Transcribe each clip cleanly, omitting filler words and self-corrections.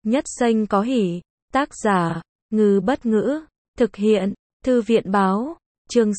Nhất Xanh có hỉ. Tác giả, Ngư Bất Ngữ. Thực hiện, Thư viện Báo. Chương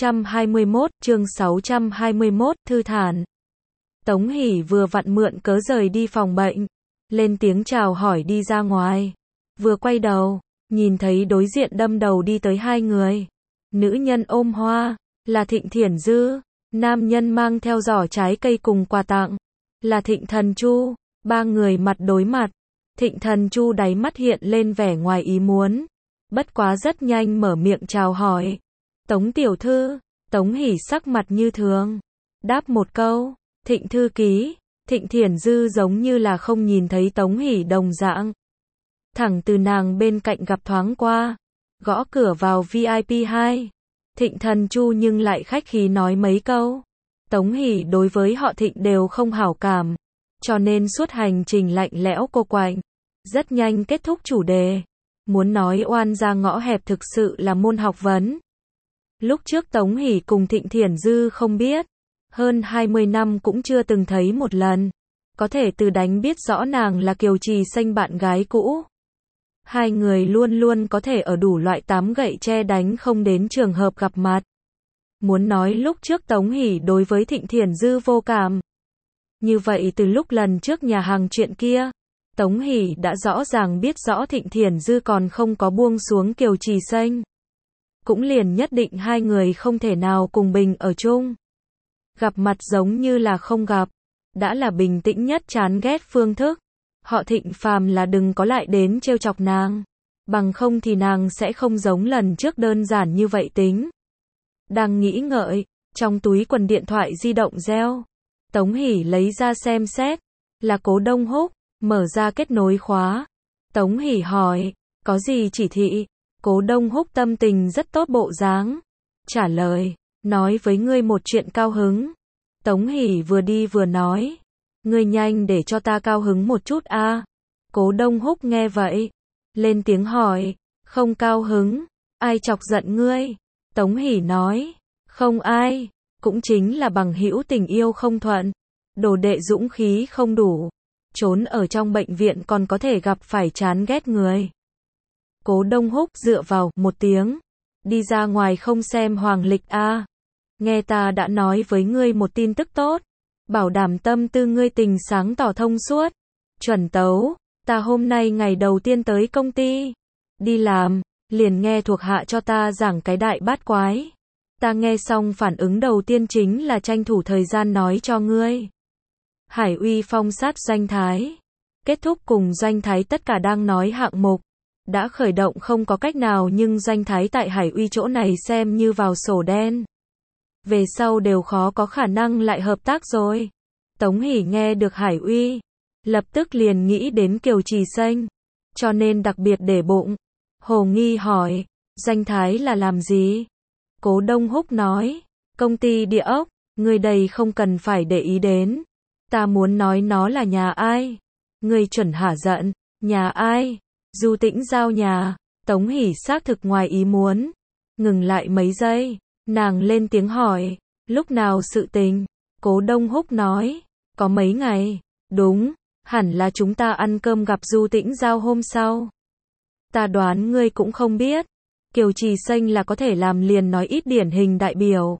621, thư thản. Tống Hỷ vừa vặn mượn cớ rời đi phòng bệnh, lên tiếng chào hỏi đi ra ngoài. Vừa quay đầu, nhìn thấy đối diện đâm đầu đi tới hai người. Nữ nhân ôm hoa, là Thịnh Thiển Dư, nam nhân mang theo giỏ trái cây cùng quà tặng, là Thịnh Thần Chu. Ba người mặt đối mặt. Thịnh Thần Chu đáy mắt hiện lên vẻ ngoài ý muốn, bất quá rất nhanh mở miệng chào hỏi. Tống tiểu thư. Tống Hỷ sắc mặt như thường, đáp một câu, Thịnh thư ký. Thịnh Thiển Dư giống như là không nhìn thấy Tống Hỷ đồng dạng, thẳng từ nàng bên cạnh gặp thoáng qua, gõ cửa vào VIP 2. Thịnh Thần Chu nhưng lại khách khí nói mấy câu. Tống Hỷ đối với họ Thịnh đều không hảo cảm, cho nên suốt hành trình lạnh lẽo cô quạnh, rất nhanh kết thúc chủ đề. Muốn nói oan ra ngõ hẹp thực sự là môn học vấn. Lúc trước Tống Hỷ cùng Thịnh Thiển Dư không biết, hơn 20 năm cũng chưa từng thấy một lần, có thể từ đánh biết rõ nàng là Kiều Trì Xanh bạn gái cũ. Hai người luôn luôn có thể ở đủ loại tám gậy che đánh không đến trường hợp gặp mặt. Muốn nói lúc trước Tống Hỷ đối với Thịnh Thiển Dư vô cảm, như vậy từ lúc lần trước nhà hàng chuyện kia, Tống Hỷ đã rõ ràng biết rõ Thịnh Thiển Dư còn không có buông xuống Kiều Trì Xanh, cũng liền nhất định hai người không thể nào cùng bình ở chung. Gặp mặt giống như là không gặp, đã là bình tĩnh nhất chán ghét phương thức. Họ Thịnh phàm là đừng có lại đến trêu chọc nàng, bằng không thì nàng sẽ không giống lần trước đơn giản như vậy tính. Đang nghĩ ngợi, trong túi quần điện thoại di động reo. Tống Hỷ lấy ra xem xét, là Cố Đông Húc, mở ra kết nối khóa. Tống Hỷ hỏi, có gì chỉ thị? Cố Đông Húc tâm tình rất tốt bộ dáng, trả lời, nói với ngươi một chuyện cao hứng. Tống Hỷ vừa đi vừa nói, ngươi nhanh để cho ta cao hứng một chút a. Cố Đông Húc nghe vậy, lên tiếng hỏi, không cao hứng, ai chọc giận ngươi? Tống Hỷ nói, không ai, cũng chính là bằng hữu tình yêu không thuận, đồ đệ dũng khí không đủ, trốn ở trong bệnh viện còn có thể gặp phải chán ghét người. Cố Đông Húc dựa vào một tiếng, đi ra ngoài không xem hoàng lịch a. Nghe ta đã nói với ngươi một tin tức tốt, bảo đảm tâm tư ngươi tình sáng tỏ thông suốt. Chuẩn tấu, ta hôm nay ngày đầu tiên tới công ty, đi làm, liền nghe thuộc hạ cho ta giảng cái đại bát quái. Ta nghe xong phản ứng đầu tiên chính là tranh thủ thời gian nói cho ngươi. Hải Uy phong sát Doanh Thái, kết thúc cùng Doanh Thái tất cả đang nói hạng mục, đã khởi động không có cách nào, nhưng Doanh Thái tại Hải Uy chỗ này xem như vào sổ đen. Về sau đều khó có khả năng lại hợp tác rồi. Tống Hỷ nghe được Hải Uy, lập tức liền nghĩ đến Kiều Trì Xanh, cho nên đặc biệt để bụng. Hồ nghi hỏi, Doanh Thái là làm gì? Cố Đông Húc nói, công ty địa ốc, người đây không cần phải để ý đến. Ta muốn nói nó là nhà ai? Người chuẩn hả giận, nhà ai? Du Tĩnh Giao nhà. Tống Hỷ xác thực ngoài ý muốn, ngừng lại mấy giây, nàng lên tiếng hỏi, lúc nào sự tình? Cố Đông Húc nói, có mấy ngày, đúng, hẳn là chúng ta ăn cơm gặp Du Tĩnh Giao hôm sau. Ta đoán ngươi cũng không biết, Kiều Trì Xanh là có thể làm liền nói ít điển hình đại biểu.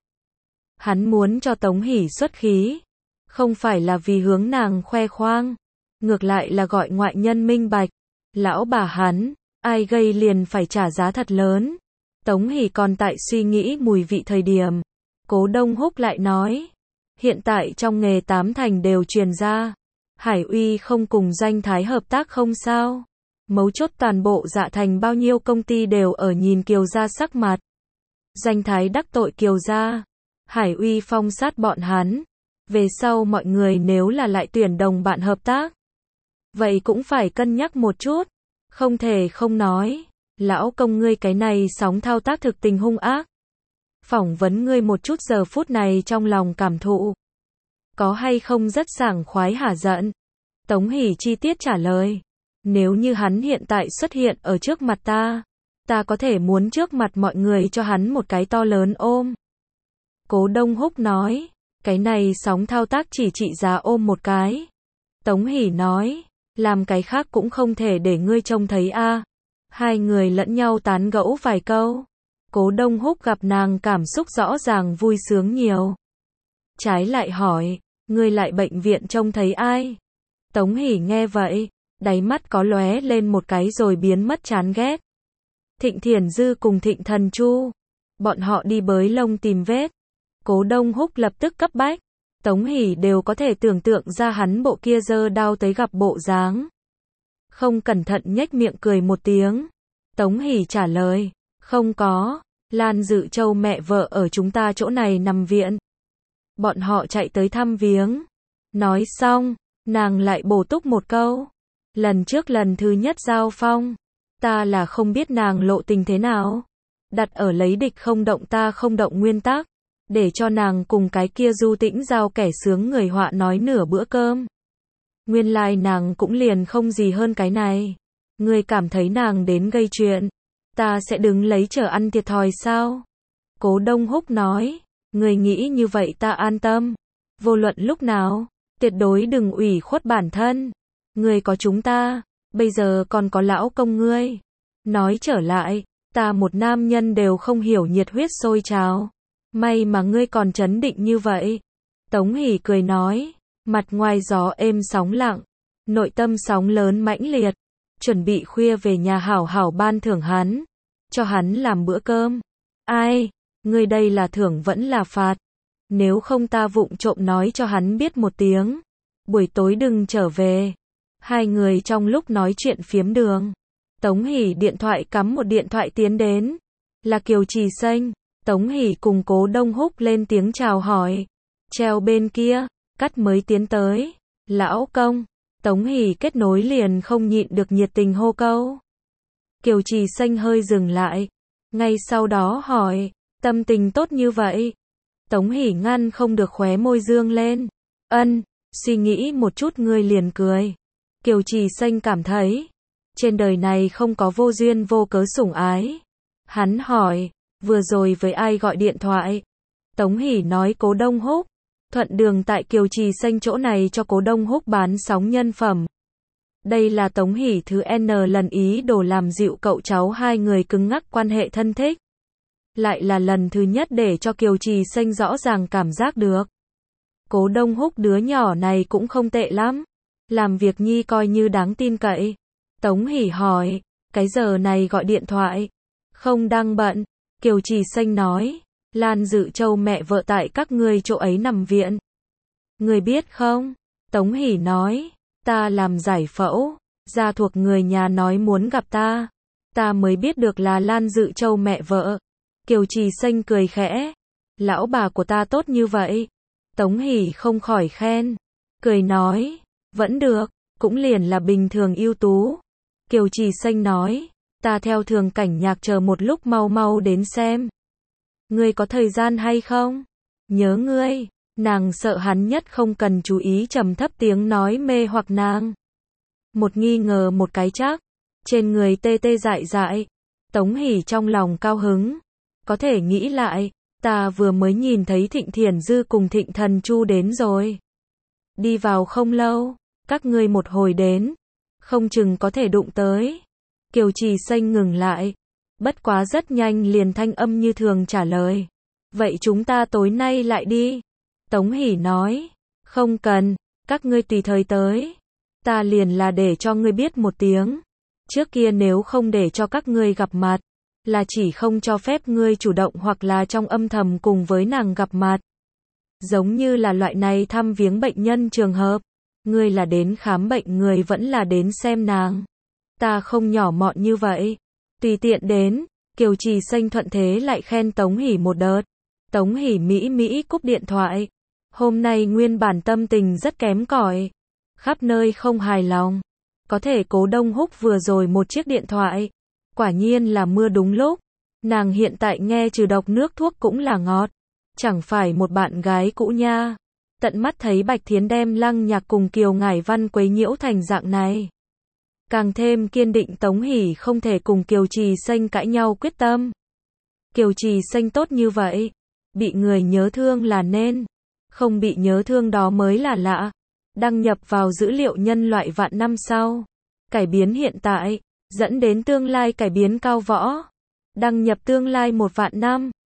Hắn muốn cho Tống Hỷ xuất khí, không phải là vì hướng nàng khoe khoang, ngược lại là gọi ngoại nhân minh bạch, lão bà hắn, ai gây liền phải trả giá thật lớn. Tống Hỷ còn tại suy nghĩ mùi vị thời điểm, Cố Đông Húc lại nói, hiện tại trong nghề 8 thành đều truyền ra, Hải Uy không cùng Doanh Thái hợp tác không sao. Mấu chốt toàn bộ Dạ Thành bao nhiêu công ty đều ở nhìn Kiều gia sắc mặt. Doanh Thái đắc tội Kiều gia, Hải Uy phong sát bọn hắn. Về sau mọi người nếu là lại tuyển đồng bạn hợp tác, vậy cũng phải cân nhắc một chút. Không thể không nói, lão công ngươi cái này sóng thao tác thực tình hung ác. Phỏng vấn ngươi một chút giờ phút này trong lòng cảm thụ, có hay không rất sảng khoái hả giận? Tống Hỷ chi tiết trả lời, nếu như hắn hiện tại xuất hiện ở trước mặt ta có thể muốn trước mặt mọi người cho hắn một cái to lớn ôm. Cố Đông Húc nói, cái này sóng thao tác chỉ trị giá ôm một cái. Tống Hỷ nói, làm cái khác cũng không thể để ngươi trông thấy a. Hai người lẫn nhau tán gẫu vài câu. Cố Đông Húc gặp nàng cảm xúc rõ ràng vui sướng nhiều. Trái lại hỏi, ngươi lại bệnh viện trông thấy ai? Tống Hỷ nghe vậy, đáy mắt có lóe lên một cái rồi biến mất chán ghét. Thịnh Thiển Dư cùng Thịnh Thần Chu, bọn họ đi bới lông tìm vết. Cố Đông Húc lập tức cấp bách. Tống Hỷ đều có thể tưởng tượng ra hắn bộ kia giơ đao tới gặp bộ dáng. Không cẩn thận nhếch miệng cười một tiếng. Tống Hỷ trả lời, không có, Lan Dự Châu mẹ vợ ở chúng ta chỗ này nằm viện. Bọn họ chạy tới thăm viếng. Nói xong, nàng lại bổ túc một câu. Lần trước lần thứ nhất giao phong, ta là không biết nàng lộ tình thế nào. Đặt ở lấy địch không động ta không động nguyên tắc. Để cho nàng cùng cái kia Du Tĩnh Giao kẻ sướng người họa nói nửa bữa cơm. Nguyên lai nàng cũng liền không gì hơn cái này. Ngươi cảm thấy nàng đến gây chuyện, ta sẽ đứng lấy chờ ăn thiệt thòi sao? Cố Đông Húc nói, ngươi nghĩ như vậy ta an tâm. Vô luận lúc nào, tuyệt đối đừng ủy khuất bản thân. Ngươi có chúng ta, bây giờ còn có lão công ngươi. Nói trở lại, ta một nam nhân đều không hiểu nhiệt huyết sôi trào. May mà ngươi còn trấn định như vậy. Tống Hỷ cười nói, mặt ngoài gió êm sóng lặng, nội tâm sóng lớn mãnh liệt, chuẩn bị khuya về nhà hảo hảo ban thưởng hắn, cho hắn làm bữa cơm. Ai, ngươi đây là thưởng vẫn là phạt? Nếu không ta vụng trộm nói cho hắn biết một tiếng, buổi tối đừng trở về. Hai người trong lúc nói chuyện phiếm đường, Tống Hỷ điện thoại cắm một điện thoại tiến đến, là Kiều Trì Xanh. Tống Hỷ cùng Cố Đông Húc lên tiếng chào hỏi. Treo bên kia, cắt mới tiến tới. Lão công. Tống Hỷ kết nối liền không nhịn được nhiệt tình hô câu. Kiều Trì Xanh hơi dừng lại. Ngay sau đó hỏi, tâm tình tốt như vậy? Tống Hỷ ngăn không được khóe môi dương lên. Suy nghĩ một chút ngươi liền cười. Kiều Trì Xanh cảm thấy, trên đời này không có vô duyên vô cớ sủng ái. Hắn hỏi, vừa rồi với ai gọi điện thoại? Tống Hỷ nói Cố Đông Húc. Thuận đường tại Kiều Trì Xanh chỗ này cho Cố Đông Húc bán sóng nhân phẩm. Đây là Tống Hỷ thứ N lần ý đồ làm dịu cậu cháu hai người cứng ngắc quan hệ thân thích. Lại là lần thứ nhất để cho Kiều Trì Xanh rõ ràng cảm giác được. Cố Đông Húc đứa nhỏ này cũng không tệ lắm. Làm việc nhi coi như đáng tin cậy. Tống Hỷ hỏi, cái giờ này gọi điện thoại? Không đang bận. Kiều Trì Xanh nói, Lan Dự Châu mẹ vợ tại các ngươi chỗ ấy nằm viện. Ngươi biết không? Tống Hỷ nói, ta làm giải phẫu, gia thuộc người nhà nói muốn gặp ta. Ta mới biết được là Lan Dự Châu mẹ vợ. Kiều Trì Xanh cười khẽ, lão bà của ta tốt như vậy. Tống Hỷ không khỏi khen, cười nói, vẫn được, cũng liền là bình thường ưu tú. Kiều Trì Xanh nói, ta theo thường cảnh nhạc chờ một lúc mau mau đến xem. Ngươi có thời gian hay không? Nhớ ngươi. Nàng sợ hắn nhất không cần chú ý trầm thấp tiếng nói mê hoặc nàng. Một nghi ngờ một cái chắc. Trên người tê tê dại dại. Tống Hỷ trong lòng cao hứng. Có thể nghĩ lại, ta vừa mới nhìn thấy Thịnh Thiển Dư cùng Thịnh Thần Chu đến rồi. Đi vào không lâu, các ngươi một hồi đến, không chừng có thể đụng tới. Kiều Trì Xanh ngừng lại, bất quá rất nhanh liền thanh âm như thường trả lời. Vậy chúng ta tối nay lại đi. Tống Hỷ nói, không cần, các ngươi tùy thời tới. Ta liền là để cho ngươi biết một tiếng. Trước kia nếu không để cho các ngươi gặp mặt, là chỉ không cho phép ngươi chủ động hoặc là trong âm thầm cùng với nàng gặp mặt. Giống như là loại này thăm viếng bệnh nhân trường hợp. Ngươi là đến khám bệnh người vẫn là đến xem nàng. Ta không nhỏ mọn như vậy. Tùy tiện đến. Kiều Trì Xanh thuận thế lại khen Tống Hỷ một đợt. Tống Hỷ mỹ cúp điện thoại. Hôm nay nguyên bản tâm tình rất kém cỏi, khắp nơi không hài lòng. Có thể Cố Đông Húc vừa rồi một chiếc điện thoại, quả nhiên là mưa đúng lúc. Nàng hiện tại nghe trừ độc nước thuốc cũng là ngọt. Chẳng phải một bạn gái cũ nha. Tận mắt thấy Bạch Thiến đem Lăng Nhạc cùng Kiều Ngải Văn quấy nhiễu thành dạng này. Càng thêm kiên định Tống Hỷ không thể cùng Kiều Trì Xanh cãi nhau quyết tâm. Kiều Trì Xanh tốt như vậy, bị người nhớ thương là nên, không bị nhớ thương đó mới là lạ. Đăng nhập vào dữ liệu nhân loại vạn năm sau. Cải biến hiện tại, dẫn đến tương lai cải biến cao võ. Đăng nhập tương lai 1 vạn năm.